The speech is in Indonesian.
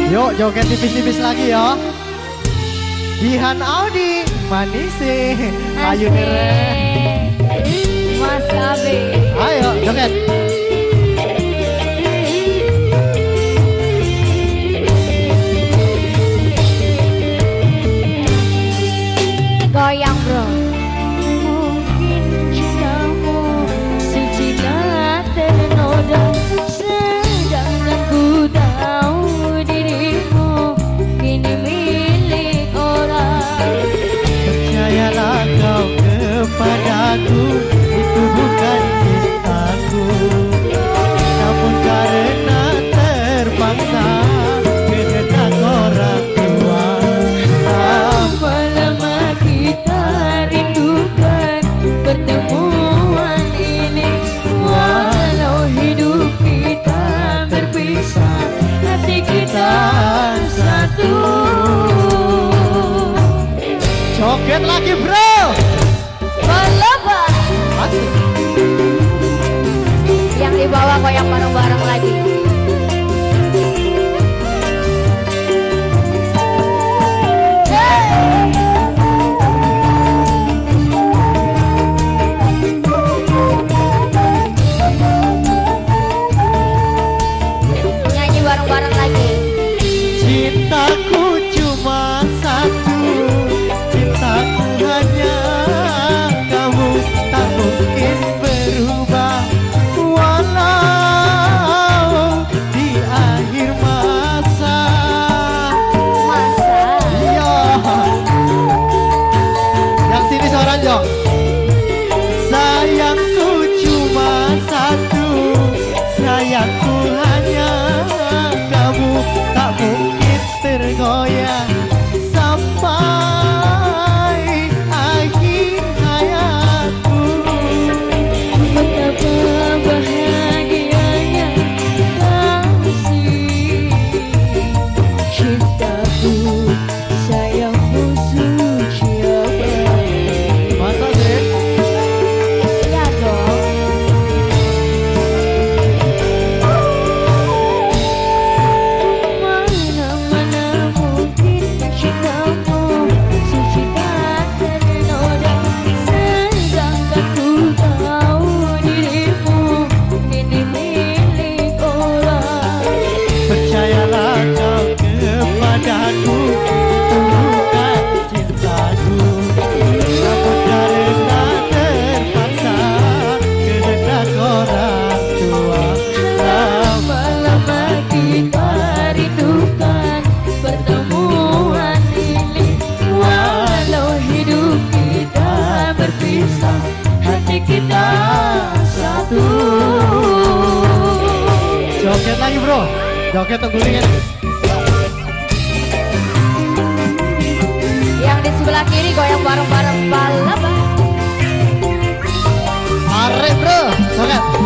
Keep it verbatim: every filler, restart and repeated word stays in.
Yuk joget tipis-tipis lagi ya. Dihan Audi Manise Ayu Nere Mas Abe. Ayo joget. Goyang bro. Mungkin cintamu suci tak ternoda, sedangkan ku tahu dirimu kini milik orang. Percayalah kau kepadaku, itu bukan cintaku, namun karena terpaksa kehendak orang tua. Lama-lama kita rindukan pertemuan ini, walau hidup kita berpisah, hati kita satu. Joget lagi bro. Balapan Asik. yang dibawa goyang bareng-bareng lagi. Nyanyi bareng-bareng lagi. Cintaku cuma satu, cintaku hanya kamu, tak mungkin berubah walau di akhir masa. Masa Iya. Yang sini seorang Jong. Sayangku cuma satu, sayangku hanya kamu, tak mungkin tergoyah sampai akhir hayatku. betapa bahagianya kasih cintaku, sayangmu suci abadi. Masa sih? Ya dong. Mana-mana mungkin cintamu suci tak ternoda, sedangkan ku tahu dirimu kini milik orang. Percayalah kau kepadaku, itu bukan cintaku, namun karena terpaksa kehendak orang tua. Lama-lama kita rindukan pertemuan ini, walau hidup kita berpisah, hati kita satu. Joget lagi bro, joget tenggulingin. Yang di sebelah kiri goyang bareng-bareng balapan. Arek bro, joget.